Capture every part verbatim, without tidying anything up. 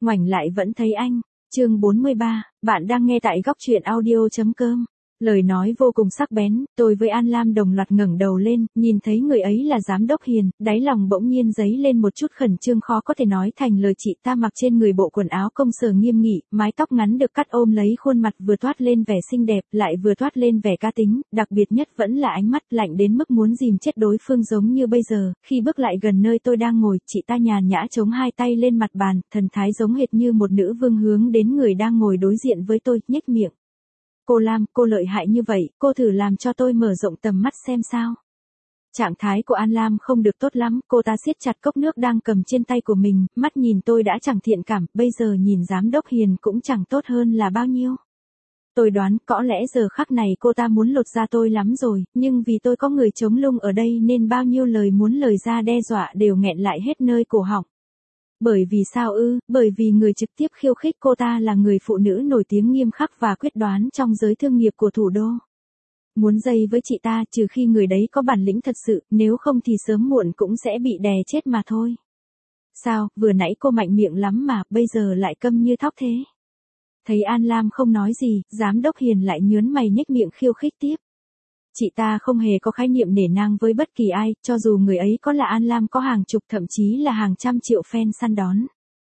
ngoảnh lại vẫn thấy anh. Chương bốn mươi ba, bạn đang nghe tại góc truyện audio chấm com. Lời nói vô cùng sắc bén, tôi với An Lam đồng loạt ngẩng đầu lên, nhìn thấy người ấy là giám đốc Hiền, đáy lòng bỗng nhiên dấy lên một chút khẩn trương khó có thể nói thành lời. Chị ta mặc trên người bộ quần áo công sở nghiêm nghị, mái tóc ngắn được cắt ôm lấy khuôn mặt vừa toát lên vẻ xinh đẹp, lại vừa toát lên vẻ cá tính, đặc biệt nhất vẫn là ánh mắt lạnh đến mức muốn dìm chết đối phương giống như bây giờ. Khi bước lại gần nơi tôi đang ngồi, chị ta nhàn nhã chống hai tay lên mặt bàn, thần thái giống hệt như một nữ vương hướng đến người đang ngồi đối diện với tôi, nhếch miệng. Cô Lam, cô lợi hại như vậy, cô thử làm cho tôi mở rộng tầm mắt xem sao. Trạng thái của An Lam không được tốt lắm, cô ta siết chặt cốc nước đang cầm trên tay của mình, mắt nhìn tôi đã chẳng thiện cảm, bây giờ nhìn giám đốc Hiền cũng chẳng tốt hơn là bao nhiêu. Tôi đoán, có lẽ giờ khắc này cô ta muốn lột da tôi lắm rồi, nhưng vì tôi có người chống lưng ở đây nên bao nhiêu lời muốn lời ra đe dọa đều nghẹn lại hết nơi cổ họng. Bởi vì sao ư, bởi vì người trực tiếp khiêu khích cô ta là người phụ nữ nổi tiếng nghiêm khắc và quyết đoán trong giới thương nghiệp của thủ đô. Muốn dây với chị ta trừ khi người đấy có bản lĩnh thật sự, nếu không thì sớm muộn cũng sẽ bị đè chết mà thôi. Sao, vừa nãy cô mạnh miệng lắm mà, bây giờ lại câm như thóc thế? Thấy An Lam không nói gì, giám đốc Hiền lại nhớn mày nhếch miệng khiêu khích tiếp. Chị ta không hề có khái niệm nể nang với bất kỳ ai, cho dù người ấy có là An Lam có hàng chục thậm chí là hàng trăm triệu fan săn đón.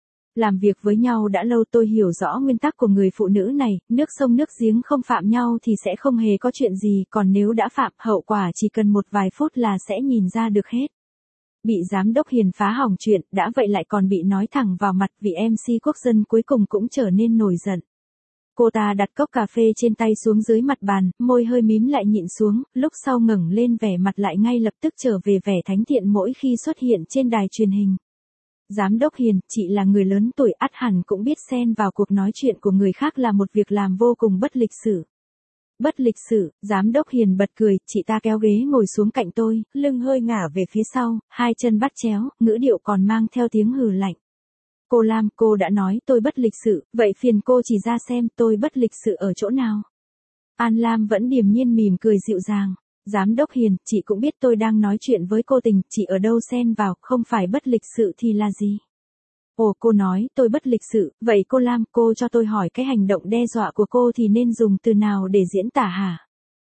Làm việc với nhau đã lâu tôi hiểu rõ nguyên tắc của người phụ nữ này, nước sông nước giếng không phạm nhau thì sẽ không hề có chuyện gì, còn nếu đã phạm, hậu quả chỉ cần một vài phút là sẽ nhìn ra được hết. Bị giám đốc Hiền phá hỏng chuyện, đã vậy lại còn bị nói thẳng vào mặt, vì em xê quốc dân cuối cùng cũng trở nên nổi giận. Cô ta đặt cốc cà phê trên tay xuống dưới mặt bàn, môi hơi mím lại nhịn xuống, lúc sau ngẩng lên vẻ mặt lại ngay lập tức trở về vẻ thánh thiện mỗi khi xuất hiện trên đài truyền hình. Giám đốc Hiền, chị là người lớn tuổi ắt hẳn cũng biết xen vào cuộc nói chuyện của người khác là một việc làm vô cùng bất lịch sự. Bất lịch sự, giám đốc Hiền bật cười, chị ta kéo ghế ngồi xuống cạnh tôi, lưng hơi ngả về phía sau, hai chân bắt chéo, ngữ điệu còn mang theo tiếng hừ lạnh. Cô Lam, cô đã nói tôi bất lịch sự, vậy phiền cô chỉ ra xem tôi bất lịch sự ở chỗ nào. An Lam vẫn điềm nhiên mỉm cười dịu dàng. Giám đốc Hiền, chị cũng biết tôi đang nói chuyện với cô Tình, chị ở đâu xen vào, không phải bất lịch sự thì là gì? Ồ, cô nói tôi bất lịch sự, vậy cô Lam, cô cho tôi hỏi cái hành động đe dọa của cô thì nên dùng từ nào để diễn tả hả?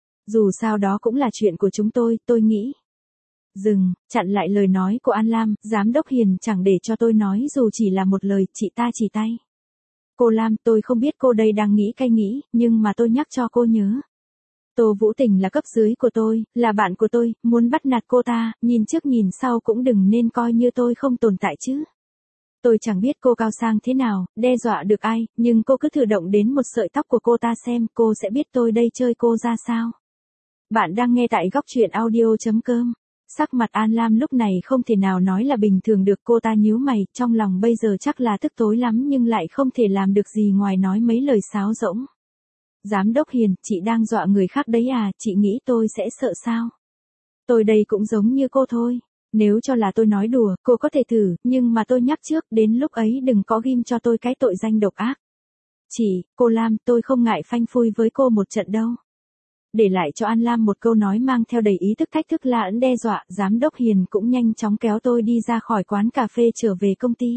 Dù sao đó cũng là chuyện của chúng tôi, tôi nghĩ. Dừng, chặn lại lời nói của An Lam, giám đốc Hiền chẳng để cho tôi nói dù chỉ là một lời, chị ta chỉ tay. Cô Lam, tôi không biết cô đây đang nghĩ cái nghĩ, nhưng mà tôi nhắc cho cô nhớ. Tô Vũ Tình là cấp dưới của tôi, là bạn của tôi, muốn bắt nạt cô ta, nhìn trước nhìn sau cũng đừng nên coi như tôi không tồn tại chứ. Tôi chẳng biết cô cao sang thế nào, đe dọa được ai, nhưng cô cứ thử động đến một sợi tóc của cô ta xem, cô sẽ biết tôi đây chơi cô ra sao. Bạn đang nghe tại góc truyện audio chấm com. Sắc mặt An Lam lúc này không thể nào nói là bình thường được, cô ta nhíu mày, trong lòng bây giờ chắc là tức tối lắm nhưng lại không thể làm được gì ngoài nói mấy lời sáo rỗng. Giám đốc Hiền, chị đang dọa người khác đấy à, chị nghĩ tôi sẽ sợ sao? Tôi đây cũng giống như cô thôi. Nếu cho là tôi nói đùa, cô có thể thử, nhưng mà tôi nhắc trước, đến lúc ấy đừng có ghim cho tôi cái tội danh độc ác. Chị, cô Lam, tôi không ngại phanh phui với cô một trận đâu. Để lại cho An Lam một câu nói mang theo đầy ý thức thách thức lạ lẫn đe dọa, giám đốc Hiền cũng nhanh chóng kéo tôi đi ra khỏi quán cà phê trở về công ty.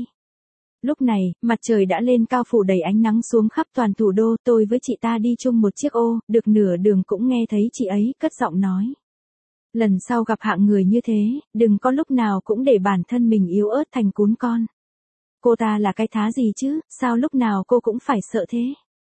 Lúc này, mặt trời đã lên cao phủ đầy ánh nắng xuống khắp toàn thủ đô, tôi với chị ta đi chung một chiếc ô, được nửa đường cũng nghe thấy chị ấy cất giọng nói. Lần sau gặp hạng người như thế, đừng có lúc nào cũng để bản thân mình yếu ớt thành cún con. Cô ta là cái thá gì chứ, sao lúc nào cô cũng phải sợ thế?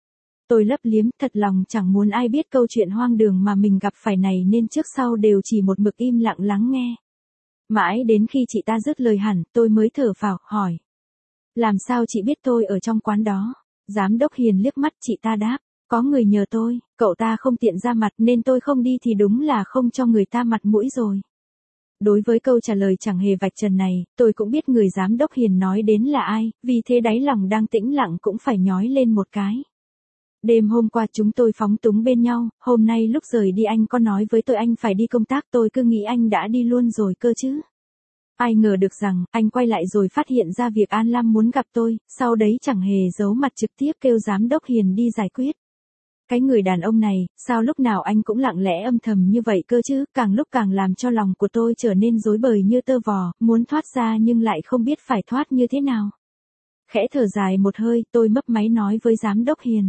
Tôi lấp liếm, thật lòng chẳng muốn ai biết câu chuyện hoang đường mà mình gặp phải này nên trước sau đều chỉ một mực im lặng lắng nghe. Mãi đến khi chị ta dứt lời hẳn, tôi mới thở phào, hỏi. Làm sao chị biết tôi ở trong quán đó? Giám đốc Hiền liếc mắt, chị ta đáp. Có người nhờ tôi, cậu ta không tiện ra mặt nên tôi không đi thì đúng là không cho người ta mặt mũi rồi. Đối với câu trả lời chẳng hề vạch trần này, tôi cũng biết người giám đốc Hiền nói đến là ai, vì thế đáy lòng đang tĩnh lặng cũng phải nhói lên một cái. Đêm hôm qua chúng tôi phóng túng bên nhau, hôm nay lúc rời đi anh có nói với tôi anh phải đi công tác, tôi cứ nghĩ anh đã đi luôn rồi cơ chứ. Ai ngờ được rằng, anh quay lại rồi phát hiện ra việc An Lam muốn gặp tôi, sau đấy chẳng hề giấu mặt trực tiếp kêu giám đốc Hiền đi giải quyết. Cái người đàn ông này, sao lúc nào anh cũng lặng lẽ âm thầm như vậy cơ chứ, càng lúc càng làm cho lòng của tôi trở nên rối bời như tơ vò, muốn thoát ra nhưng lại không biết phải thoát như thế nào. Khẽ thở dài một hơi, tôi mấp máy nói với giám đốc Hiền.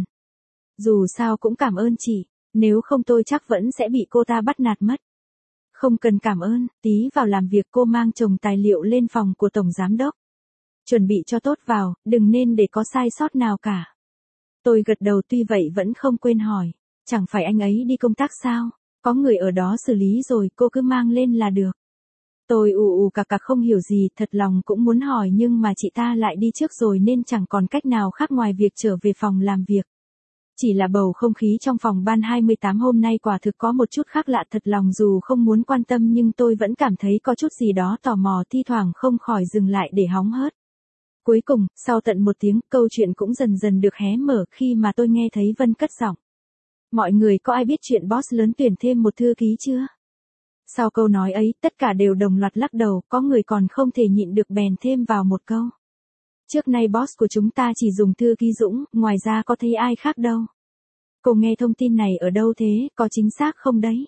Dù sao cũng cảm ơn chị, nếu không tôi chắc vẫn sẽ bị cô ta bắt nạt mất. Không cần cảm ơn, tí vào làm việc cô mang chồng tài liệu lên phòng của tổng giám đốc. Chuẩn bị cho tốt vào, đừng nên để có sai sót nào cả. Tôi gật đầu tuy vậy vẫn không quên hỏi, chẳng phải anh ấy đi công tác sao, có người ở đó xử lý rồi cô cứ mang lên là được. Tôi ù ù cà cà không hiểu gì, thật lòng cũng muốn hỏi nhưng mà chị ta lại đi trước rồi nên chẳng còn cách nào khác ngoài việc trở về phòng làm việc. Chỉ là bầu không khí trong phòng ban hai mươi tám hôm nay quả thực có một chút khác lạ, thật lòng dù không muốn quan tâm nhưng tôi vẫn cảm thấy có chút gì đó tò mò, thi thoảng không khỏi dừng lại để hóng hớt. Cuối cùng, sau tận một tiếng, câu chuyện cũng dần dần được hé mở khi mà tôi nghe thấy Vân cất giọng. Mọi người có ai biết chuyện boss lớn tuyển thêm một thư ký chưa? Sau câu nói ấy, tất cả đều đồng loạt lắc đầu, có người còn không thể nhịn được bèn thêm vào một câu. Trước nay boss của chúng ta chỉ dùng thư ký Dũng, ngoài ra có thấy ai khác đâu. Cô nghe thông tin này ở đâu thế, có chính xác không đấy?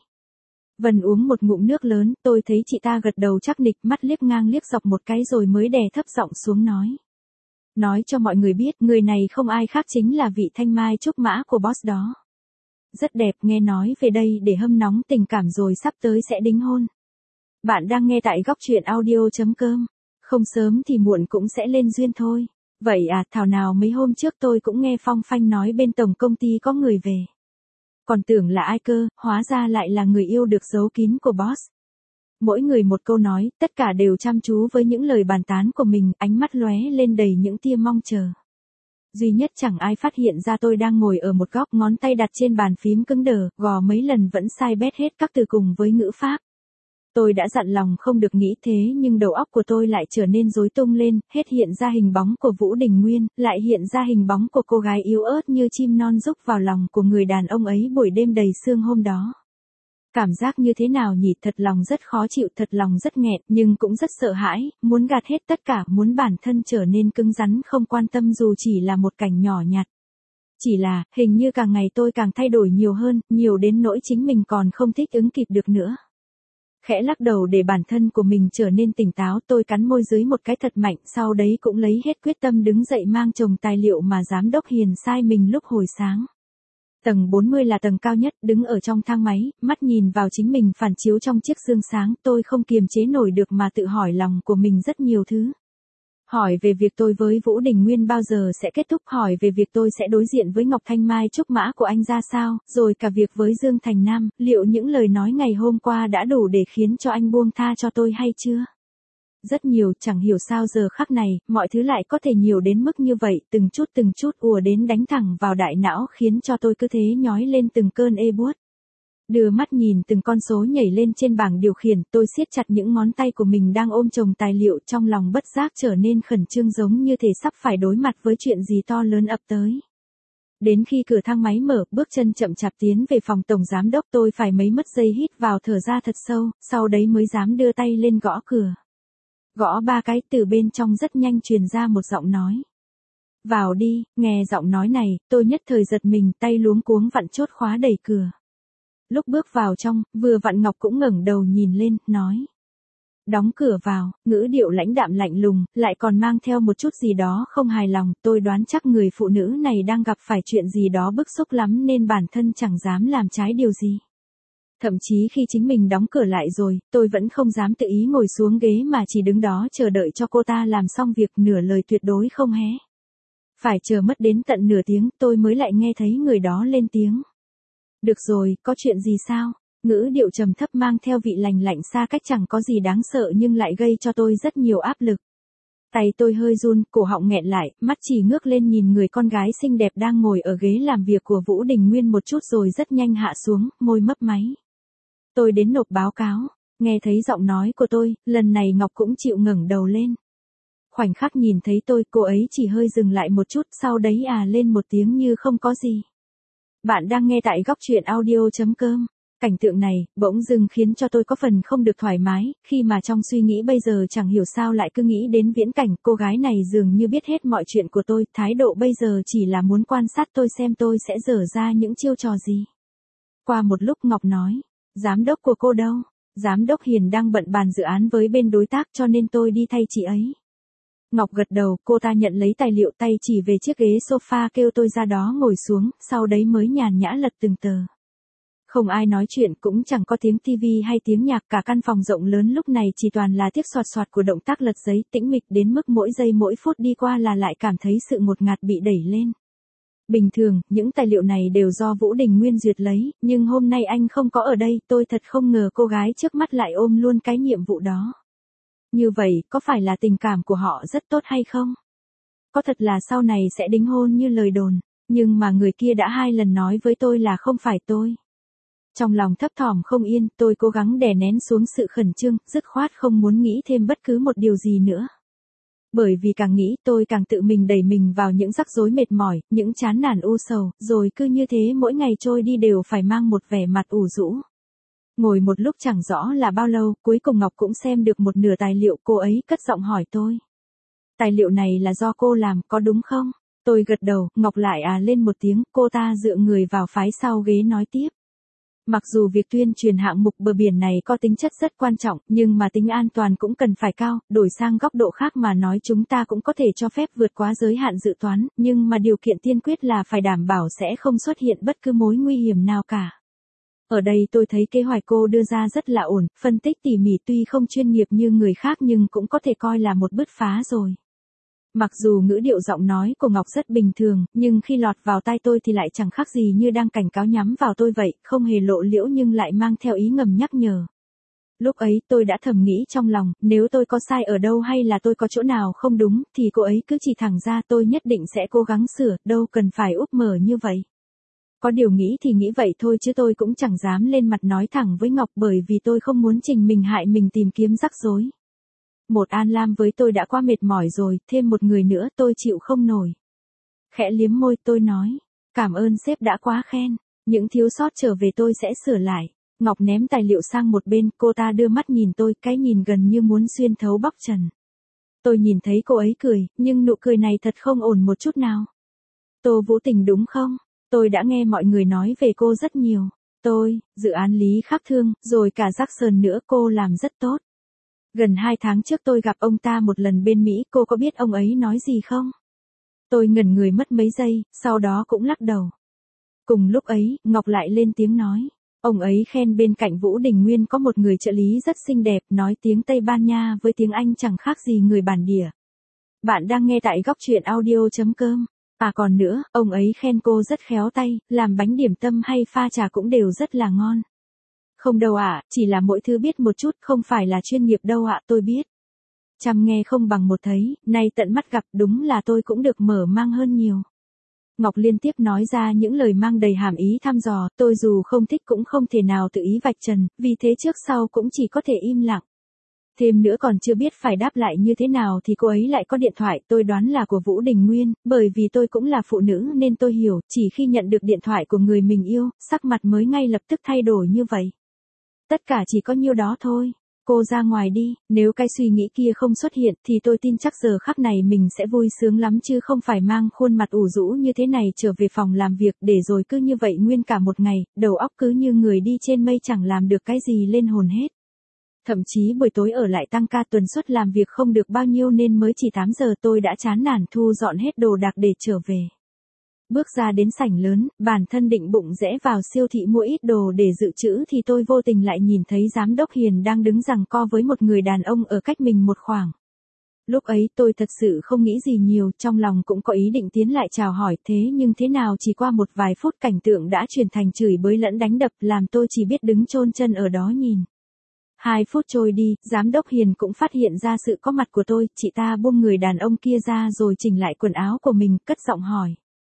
Vân uống một ngụm nước lớn, tôi thấy chị ta gật đầu chắc nịch, mắt liếc ngang liếc dọc một cái rồi mới đè thấp giọng xuống nói. Nói cho mọi người biết, người này không ai khác chính là vị thanh mai trúc mã của boss đó. Rất đẹp, nghe nói về đây để hâm nóng tình cảm rồi sắp tới sẽ đính hôn. Bạn đang nghe tại góc truyện audio.com. Không sớm thì muộn cũng sẽ lên duyên thôi. Vậy à, thảo nào mấy hôm trước tôi cũng nghe phong phanh nói bên tổng công ty có người về. Còn tưởng là ai cơ, hóa ra lại là người yêu được giấu kín của boss. Mỗi người một câu nói, tất cả đều chăm chú với những lời bàn tán của mình, ánh mắt lóe lên đầy những tia mong chờ. Duy nhất chẳng ai phát hiện ra tôi đang ngồi ở một góc, ngón tay đặt trên bàn phím cứng đờ, gò mấy lần vẫn sai bét hết các từ cùng với ngữ pháp. Tôi đã dặn lòng không được nghĩ thế nhưng đầu óc của tôi lại trở nên rối tung lên, hết hiện ra hình bóng của Vũ Đình Nguyên, lại hiện ra hình bóng của cô gái yếu ớt như chim non rúc vào lòng của người đàn ông ấy buổi đêm đầy sương hôm đó. Cảm giác như thế nào nhỉ, thật lòng rất khó chịu, thật lòng rất nghẹn, nhưng cũng rất sợ hãi, muốn gạt hết tất cả, muốn bản thân trở nên cứng rắn không quan tâm dù chỉ là một cảnh nhỏ nhặt. Chỉ là, hình như càng ngày tôi càng thay đổi nhiều hơn, nhiều đến nỗi chính mình còn không thích ứng kịp được nữa. Khẽ lắc đầu để bản thân của mình trở nên tỉnh táo, tôi cắn môi dưới một cái thật mạnh, sau đấy cũng lấy hết quyết tâm đứng dậy mang chồng tài liệu mà giám đốc Hiền sai mình lúc hồi sáng. Tầng bốn mươi là tầng cao nhất, đứng ở trong thang máy, mắt nhìn vào chính mình phản chiếu trong chiếc gương sáng, tôi không kiềm chế nổi được mà tự hỏi lòng của mình rất nhiều thứ. Hỏi về việc tôi với Vũ Đình Nguyên bao giờ sẽ kết thúc, hỏi về việc tôi sẽ đối diện với Ngọc Thanh Mai trúc mã của anh ra sao, rồi cả việc với Dương Thành Nam, liệu những lời nói ngày hôm qua đã đủ để khiến cho anh buông tha cho tôi hay chưa? Rất nhiều, chẳng hiểu sao giờ khắc này, mọi thứ lại có thể nhiều đến mức như vậy, từng chút từng chút ùa đến đánh thẳng vào đại não khiến cho tôi cứ thế nhói lên từng cơn ê buốt. Đưa mắt nhìn từng con số nhảy lên trên bảng điều khiển, tôi siết chặt những ngón tay của mình đang ôm chồng tài liệu, trong lòng bất giác trở nên khẩn trương giống như thể sắp phải đối mặt với chuyện gì to lớn ập tới. Đến khi cửa thang máy mở, bước chân chậm chạp tiến về phòng tổng giám đốc, tôi phải mấy mất giây hít vào thở ra thật sâu, sau đấy mới dám đưa tay lên gõ cửa. Gõ ba cái, từ bên trong rất nhanh truyền ra một giọng nói. Vào đi, nghe giọng nói này, tôi nhất thời giật mình, tay luống cuống vặn chốt khóa đẩy cửa. Lúc bước vào trong, vừa vặn Ngọc cũng ngẩng đầu nhìn lên, nói. Đóng cửa vào, ngữ điệu lãnh đạm lạnh lùng, lại còn mang theo một chút gì đó không hài lòng, tôi đoán chắc người phụ nữ này đang gặp phải chuyện gì đó bức xúc lắm nên bản thân chẳng dám làm trái điều gì. Thậm chí khi chính mình đóng cửa lại rồi, tôi vẫn không dám tự ý ngồi xuống ghế mà chỉ đứng đó chờ đợi cho cô ta làm xong việc, nửa lời tuyệt đối không hé. Phải chờ mất đến tận nửa tiếng tôi mới lại nghe thấy người đó lên tiếng. Được rồi, có chuyện gì sao? Ngữ điệu trầm thấp mang theo vị lành lạnh xa cách, chẳng có gì đáng sợ nhưng lại gây cho tôi rất nhiều áp lực. Tay tôi hơi run, cổ họng nghẹn lại, mắt chỉ ngước lên nhìn người con gái xinh đẹp đang ngồi ở ghế làm việc của Vũ Đình Nguyên một chút rồi rất nhanh hạ xuống, môi mấp máy. Tôi đến nộp báo cáo, nghe thấy giọng nói của tôi, lần này Ngọc cũng chịu ngẩng đầu lên. Khoảnh khắc nhìn thấy tôi, cô ấy chỉ hơi dừng lại một chút, sau đấy à lên một tiếng như không có gì. Bạn đang nghe tại góc truyện audio.com. Cảnh tượng này, bỗng dưng khiến cho tôi có phần không được thoải mái, khi mà trong suy nghĩ bây giờ chẳng hiểu sao lại cứ nghĩ đến viễn cảnh cô gái này dường như biết hết mọi chuyện của tôi, thái độ bây giờ chỉ là muốn quan sát tôi xem tôi sẽ dở ra những chiêu trò gì. Qua một lúc Ngọc nói, giám đốc của cô đâu? Giám đốc Hiền đang bận bàn dự án với bên đối tác cho nên tôi đi thay chị ấy. Ngọc gật đầu, cô ta nhận lấy tài liệu tay chỉ về chiếc ghế sofa kêu tôi ra đó ngồi xuống, sau đấy mới nhàn nhã lật từng tờ. Không ai nói chuyện, cũng chẳng có tiếng tivi hay tiếng nhạc, cả căn phòng rộng lớn lúc này chỉ toàn là tiếc xoạt xoạt của động tác lật giấy, tĩnh mịch đến mức mỗi giây mỗi phút đi qua là lại cảm thấy sự ngột ngạt bị đẩy lên. Bình thường, những tài liệu này đều do Vũ Đình Nguyên duyệt lấy, nhưng hôm nay anh không có ở đây, tôi thật không ngờ cô gái trước mắt lại ôm luôn cái nhiệm vụ đó. Như vậy, có phải là tình cảm của họ rất tốt hay không? Có thật là sau này sẽ đính hôn như lời đồn, nhưng mà người kia đã hai lần nói với tôi là không phải tôi. Trong lòng thấp thỏm không yên, tôi cố gắng đè nén xuống sự khẩn trương, dứt khoát không muốn nghĩ thêm bất cứ một điều gì nữa. Bởi vì càng nghĩ tôi càng tự mình đẩy mình vào những rắc rối mệt mỏi, những chán nản u sầu, rồi cứ như thế mỗi ngày trôi đi đều phải mang một vẻ mặt ủ rũ. Ngồi một lúc chẳng rõ là bao lâu, cuối cùng Ngọc cũng xem được một nửa tài liệu, cô ấy cất giọng hỏi tôi. Tài liệu này là do cô làm, có đúng không? Tôi gật đầu, Ngọc lại à lên một tiếng, cô ta dựa người vào phái sau ghế nói tiếp. Mặc dù việc tuyên truyền hạng mục bờ biển này có tính chất rất quan trọng, nhưng mà tính an toàn cũng cần phải cao, đổi sang góc độ khác mà nói chúng ta cũng có thể cho phép vượt quá giới hạn dự toán, nhưng mà điều kiện tiên quyết là phải đảm bảo sẽ không xuất hiện bất cứ mối nguy hiểm nào cả. Ở đây tôi thấy kế hoạch cô đưa ra rất là ổn, phân tích tỉ mỉ tuy không chuyên nghiệp như người khác nhưng cũng có thể coi là một bứt phá rồi. Mặc dù ngữ điệu giọng nói của Ngọc rất bình thường, nhưng khi lọt vào tai tôi thì lại chẳng khác gì như đang cảnh cáo nhắm vào tôi vậy, không hề lộ liễu nhưng lại mang theo ý ngầm nhắc nhở. Lúc ấy tôi đã thầm nghĩ trong lòng, nếu tôi có sai ở đâu hay là tôi có chỗ nào không đúng, thì cô ấy cứ chỉ thẳng ra tôi nhất định sẽ cố gắng sửa, đâu cần phải úp mở như vậy. Có điều nghĩ thì nghĩ vậy thôi chứ tôi cũng chẳng dám lên mặt nói thẳng với Ngọc bởi vì tôi không muốn trình mình hại mình tìm kiếm rắc rối. Một An Lam với tôi đã quá mệt mỏi rồi, thêm một người nữa tôi chịu không nổi. Khẽ liếm môi tôi nói, cảm ơn sếp đã quá khen, những thiếu sót trở về tôi sẽ sửa lại. Ngọc ném tài liệu sang một bên, cô ta đưa mắt nhìn tôi, cái nhìn gần như muốn xuyên thấu bóc trần. Tôi nhìn thấy cô ấy cười, nhưng nụ cười này thật không ổn một chút nào. Tô Vũ Tình đúng không? Tôi đã nghe mọi người nói về cô rất nhiều. Tôi, dự án Lý Khắc Thương, rồi cả Jackson nữa cô làm rất tốt. Gần hai tháng trước tôi gặp ông ta một lần bên Mỹ, cô có biết ông ấy nói gì không? Tôi ngẩn người mất mấy giây, sau đó cũng lắc đầu. Cùng lúc ấy, Ngọc lại lên tiếng nói. Ông ấy khen bên cạnh Vũ Đình Nguyên có một người trợ lý rất xinh đẹp, nói tiếng Tây Ban Nha với tiếng Anh chẳng khác gì người bản địa. Bạn đang nghe tại góc truyện audio chấm com. À còn nữa, ông ấy khen cô rất khéo tay, làm bánh điểm tâm hay pha trà cũng đều rất là ngon. Không đâu ạ, à, chỉ là mỗi thứ biết một chút, không phải là chuyên nghiệp đâu ạ, à, tôi biết. Chăm nghe không bằng một thấy, nay tận mắt gặp đúng là tôi cũng được mở mang hơn nhiều. Ngọc liên tiếp nói ra những lời mang đầy hàm ý thăm dò, tôi dù không thích cũng không thể nào tự ý vạch trần, vì thế trước sau cũng chỉ có thể im lặng. Thêm nữa còn chưa biết phải đáp lại như thế nào thì cô ấy lại có điện thoại, tôi đoán là của Vũ Đình Nguyên, bởi vì tôi cũng là phụ nữ nên tôi hiểu, chỉ khi nhận được điện thoại của người mình yêu, sắc mặt mới ngay lập tức thay đổi như vậy. Tất cả chỉ có nhiêu đó thôi. Cô ra ngoài đi, nếu cái suy nghĩ kia không xuất hiện thì tôi tin chắc giờ khắc này mình sẽ vui sướng lắm chứ không phải mang khuôn mặt ủ rũ như thế này trở về phòng làm việc để rồi cứ như vậy nguyên cả một ngày, đầu óc cứ như người đi trên mây chẳng làm được cái gì lên hồn hết. Thậm chí buổi tối ở lại tăng ca tuần suất làm việc không được bao nhiêu nên mới chỉ tám giờ tôi đã chán nản thu dọn hết đồ đạc để trở về. Bước ra đến sảnh lớn, bản thân định bụng rẽ vào siêu thị mua ít đồ để dự trữ thì tôi vô tình lại nhìn thấy giám đốc Hiền đang đứng giằng co với một người đàn ông ở cách mình một khoảng. Lúc ấy tôi thật sự không nghĩ gì nhiều, trong lòng cũng có ý định tiến lại chào hỏi thế nhưng thế nào chỉ qua một vài phút cảnh tượng đã chuyển thành chửi bới lẫn đánh đập làm tôi chỉ biết đứng chôn chân ở đó nhìn. Hai phút trôi đi, giám đốc Hiền cũng phát hiện ra sự có mặt của tôi, chị ta buông người đàn ông kia ra rồi chỉnh lại quần áo của mình, cất giọng hỏi.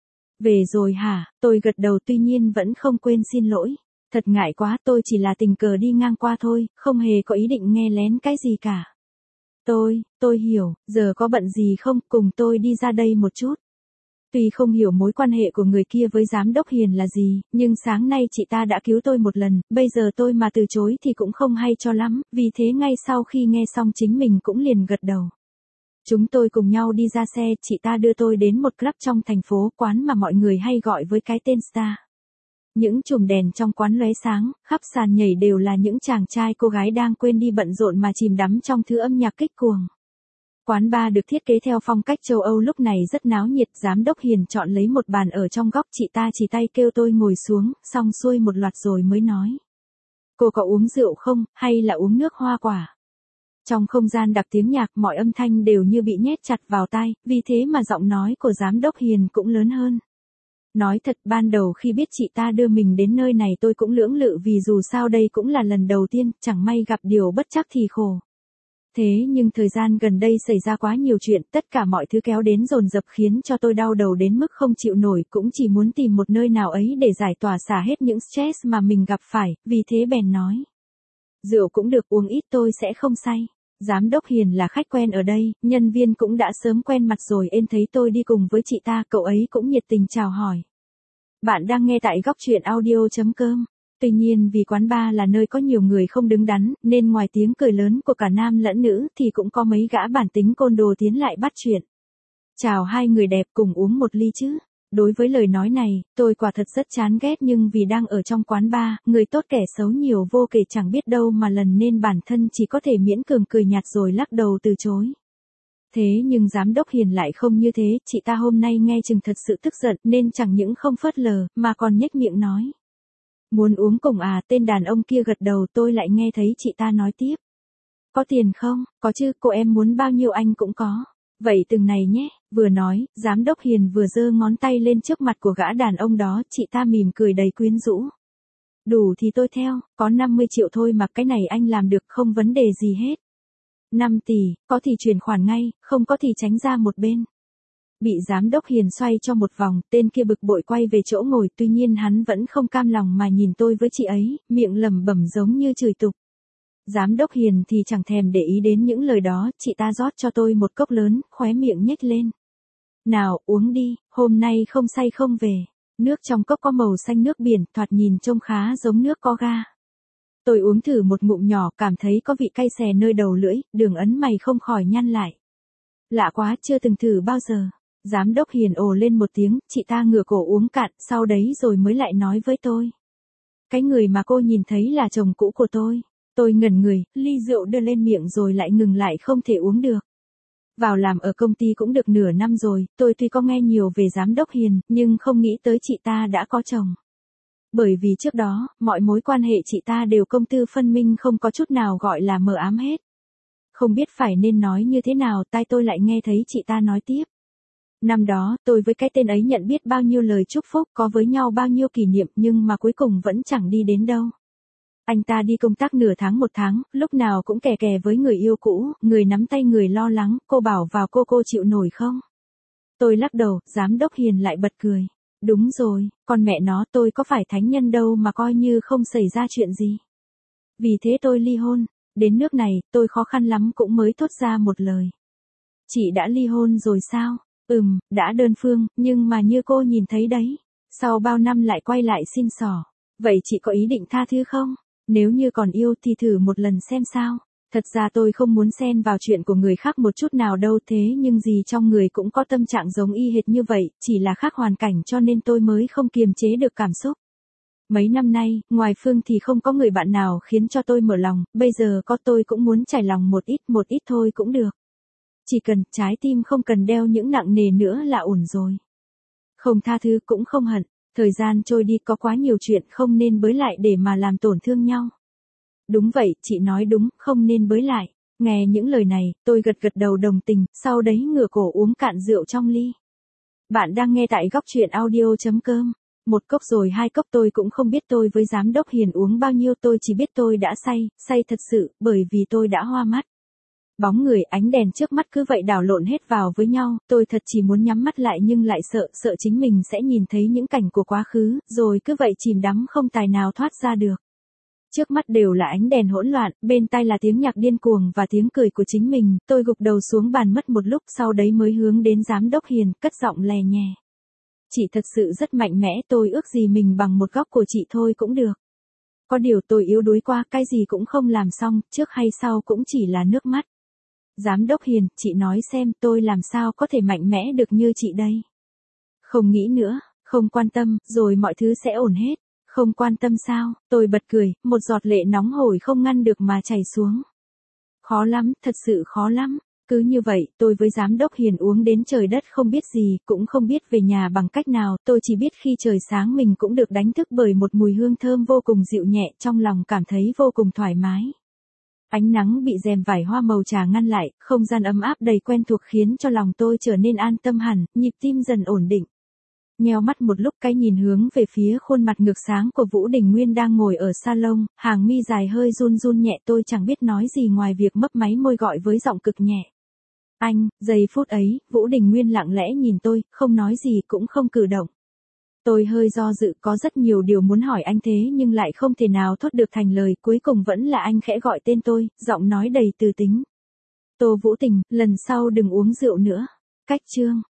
Về rồi hả? Tôi gật đầu tuy nhiên vẫn không quên xin lỗi. Thật ngại quá, tôi chỉ là tình cờ đi ngang qua thôi, không hề có ý định nghe lén cái gì cả. Tôi, tôi hiểu, giờ có bận gì không, cùng tôi đi ra đây một chút. Tuy không hiểu mối quan hệ của người kia với giám đốc Hiền là gì, nhưng sáng nay chị ta đã cứu tôi một lần, bây giờ tôi mà từ chối thì cũng không hay cho lắm, vì thế ngay sau khi nghe xong chính mình cũng liền gật đầu. Chúng tôi cùng nhau đi ra xe, chị ta đưa tôi đến một club trong thành phố, quán mà mọi người hay gọi với cái tên Star. Những chùm đèn trong quán lóe sáng, khắp sàn nhảy đều là những chàng trai cô gái đang quên đi bận rộn mà chìm đắm trong thứ âm nhạc kích cuồng. Quán bar được thiết kế theo phong cách châu Âu lúc này rất náo nhiệt, giám đốc Hiền chọn lấy một bàn ở trong góc, chị ta chỉ tay kêu tôi ngồi xuống, xong xuôi một loạt rồi mới nói. Cô có uống rượu không, hay là uống nước hoa quả? Trong không gian đặc tiếng nhạc, mọi âm thanh đều như bị nhét chặt vào tai, vì thế mà giọng nói của giám đốc Hiền cũng lớn hơn. Nói thật, ban đầu khi biết chị ta đưa mình đến nơi này tôi cũng lưỡng lự vì dù sao đây cũng là lần đầu tiên, chẳng may gặp điều bất trắc thì khổ. Thế nhưng thời gian gần đây xảy ra quá nhiều chuyện, tất cả mọi thứ kéo đến dồn dập khiến cho tôi đau đầu đến mức không chịu nổi, cũng chỉ muốn tìm một nơi nào ấy để giải tỏa xả hết những stress mà mình gặp phải, vì thế bèn nói. Rượu cũng được, uống ít tôi sẽ không say. Giám đốc Hiền là khách quen ở đây, nhân viên cũng đã sớm quen mặt rồi, ên thấy tôi đi cùng với chị ta, cậu ấy cũng nhiệt tình chào hỏi. Bạn đang nghe tại góc truyện audio chấm com. Tuy nhiên vì quán bar là nơi có nhiều người không đứng đắn, nên ngoài tiếng cười lớn của cả nam lẫn nữ thì cũng có mấy gã bản tính côn đồ tiến lại bắt chuyện. Chào hai người đẹp, cùng uống một ly chứ. Đối với lời nói này, tôi quả thật rất chán ghét, nhưng vì đang ở trong quán bar, người tốt kẻ xấu nhiều vô kể chẳng biết đâu mà lần, nên bản thân chỉ có thể miễn cường cười nhạt rồi lắc đầu từ chối. Thế nhưng giám đốc Hiền lại không như thế, chị ta hôm nay nghe chừng thật sự tức giận nên chẳng những không phớt lờ, mà còn nhếch miệng nói. Muốn uống cùng à? Tên đàn ông kia gật đầu, tôi lại nghe thấy chị ta nói tiếp. Có tiền không? Có chứ, cô em muốn bao nhiêu anh cũng có. Vậy từng này nhé. Vừa nói, giám đốc Hiền vừa giơ ngón tay lên trước mặt của gã đàn ông đó, chị ta mỉm cười đầy quyến rũ. Đủ thì tôi theo, có năm mươi triệu thôi mà, cái này anh làm được, không vấn đề gì hết. năm tỷ, có thì chuyển khoản ngay, không có thì tránh ra một bên. Bị giám đốc Hiền xoay cho một vòng, tên kia bực bội quay về chỗ ngồi, tuy nhiên hắn vẫn không cam lòng mà nhìn tôi với chị ấy, miệng lẩm bẩm giống như chửi tục. Giám đốc Hiền thì chẳng thèm để ý đến những lời đó, chị ta rót cho tôi một cốc lớn, khóe miệng nhếch lên. Nào, uống đi, hôm nay không say không về. Nước trong cốc có màu xanh nước biển, thoạt nhìn trông khá giống nước có ga. Tôi uống thử một ngụm nhỏ, cảm thấy có vị cay xè nơi đầu lưỡi, đường ấn mày không khỏi nhăn lại. Lạ quá, chưa từng thử bao giờ. Giám đốc Hiền ồ lên một tiếng, chị ta ngửa cổ uống cạn, sau đấy rồi mới lại nói với tôi. Cái người mà cô nhìn thấy là chồng cũ của tôi. Tôi ngẩn người, ly rượu đưa lên miệng rồi lại ngừng lại, không thể uống được. Vào làm ở công ty cũng được nửa năm rồi, tôi tuy có nghe nhiều về giám đốc Hiền, nhưng không nghĩ tới chị ta đã có chồng. Bởi vì trước đó, mọi mối quan hệ chị ta đều công tư phân minh, không có chút nào gọi là mờ ám hết. Không biết phải nên nói như thế nào, tai tôi lại nghe thấy chị ta nói tiếp. Năm đó, tôi với cái tên ấy nhận biết bao nhiêu lời chúc phúc, có với nhau bao nhiêu kỷ niệm, nhưng mà cuối cùng vẫn chẳng đi đến đâu. Anh ta đi công tác nửa tháng một tháng, lúc nào cũng kè kè với người yêu cũ, người nắm tay người lo lắng, cô bảo vào cô cô chịu nổi không? Tôi lắc đầu, giám đốc Hiền lại bật cười. Đúng rồi, con mẹ nó, tôi có phải thánh nhân đâu mà coi như không xảy ra chuyện gì. Vì thế tôi ly hôn, đến nước này, tôi khó khăn lắm cũng mới thốt ra một lời. Chị đã ly hôn rồi sao? Ừm, đã đơn phương, nhưng mà như cô nhìn thấy đấy, sau bao năm lại quay lại xin xỏ. Vậy chị có ý định tha thứ không? Nếu như còn yêu thì thử một lần xem sao. Thật ra tôi không muốn xen vào chuyện của người khác một chút nào đâu, thế nhưng gì trong người cũng có tâm trạng giống y hệt như vậy, chỉ là khác hoàn cảnh cho nên tôi mới không kiềm chế được cảm xúc. Mấy năm nay, ngoài Phương thì không có người bạn nào khiến cho tôi mở lòng, bây giờ có tôi cũng muốn trải lòng một ít, một ít thôi cũng được. Chỉ cần trái tim không cần đeo những nặng nề nữa là ổn rồi. Không tha thứ cũng không hận, thời gian trôi đi, có quá nhiều chuyện không nên bới lại để mà làm tổn thương nhau. Đúng vậy, chị nói đúng, không nên bới lại. Nghe những lời này, tôi gật gật đầu đồng tình, sau đấy ngửa cổ uống cạn rượu trong ly. Bạn đang nghe tại góc truyện audio chấm com. Một cốc rồi hai cốc, tôi cũng không biết tôi với giám đốc Hiền uống bao nhiêu, tôi chỉ biết tôi đã say, say thật sự, bởi vì tôi đã hoa mắt. Bóng người, ánh đèn trước mắt cứ vậy đảo lộn hết vào với nhau, tôi thật chỉ muốn nhắm mắt lại nhưng lại sợ, sợ chính mình sẽ nhìn thấy những cảnh của quá khứ, rồi cứ vậy chìm đắm không tài nào thoát ra được. Trước mắt đều là ánh đèn hỗn loạn, bên tai là tiếng nhạc điên cuồng và tiếng cười của chính mình, tôi gục đầu xuống bàn mất một lúc, sau đấy mới hướng đến giám đốc Hiền, cất giọng lè nhè. Chị thật sự rất mạnh mẽ, tôi ước gì mình bằng một góc của chị thôi cũng được. Có điều tôi yếu đuối quá, cái gì cũng không làm xong, trước hay sau cũng chỉ là nước mắt. Giám đốc Hiền, chị nói xem tôi làm sao có thể mạnh mẽ được như chị đây. Không nghĩ nữa, không quan tâm, rồi mọi thứ sẽ ổn hết. Không quan tâm sao? Tôi bật cười, một giọt lệ nóng hổi không ngăn được mà chảy xuống. Khó lắm, thật sự khó lắm. Cứ như vậy, tôi với giám đốc Hiền uống đến trời đất không biết gì, cũng không biết về nhà bằng cách nào, tôi chỉ biết khi trời sáng mình cũng được đánh thức bởi một mùi hương thơm vô cùng dịu nhẹ, trong lòng cảm thấy vô cùng thoải mái. Ánh nắng bị rèm vải hoa màu trà ngăn lại, không gian ấm áp đầy quen thuộc khiến cho lòng tôi trở nên an tâm hẳn, nhịp tim dần ổn định. Nheo mắt một lúc, cái nhìn hướng về phía khuôn mặt ngược sáng của Vũ Đình Nguyên đang ngồi ở salon, hàng mi dài hơi run run nhẹ, tôi chẳng biết nói gì ngoài việc mấp máy môi gọi với giọng cực nhẹ. Anh, giây phút ấy, Vũ Đình Nguyên lặng lẽ nhìn tôi, không nói gì cũng không cử động. Tôi hơi do dự, có rất nhiều điều muốn hỏi anh thế nhưng lại không thể nào thốt được thành lời, cuối cùng vẫn là anh khẽ gọi tên tôi, giọng nói đầy từ tính. Tô Vũ Tình, lần sau đừng uống rượu nữa. Cách chương.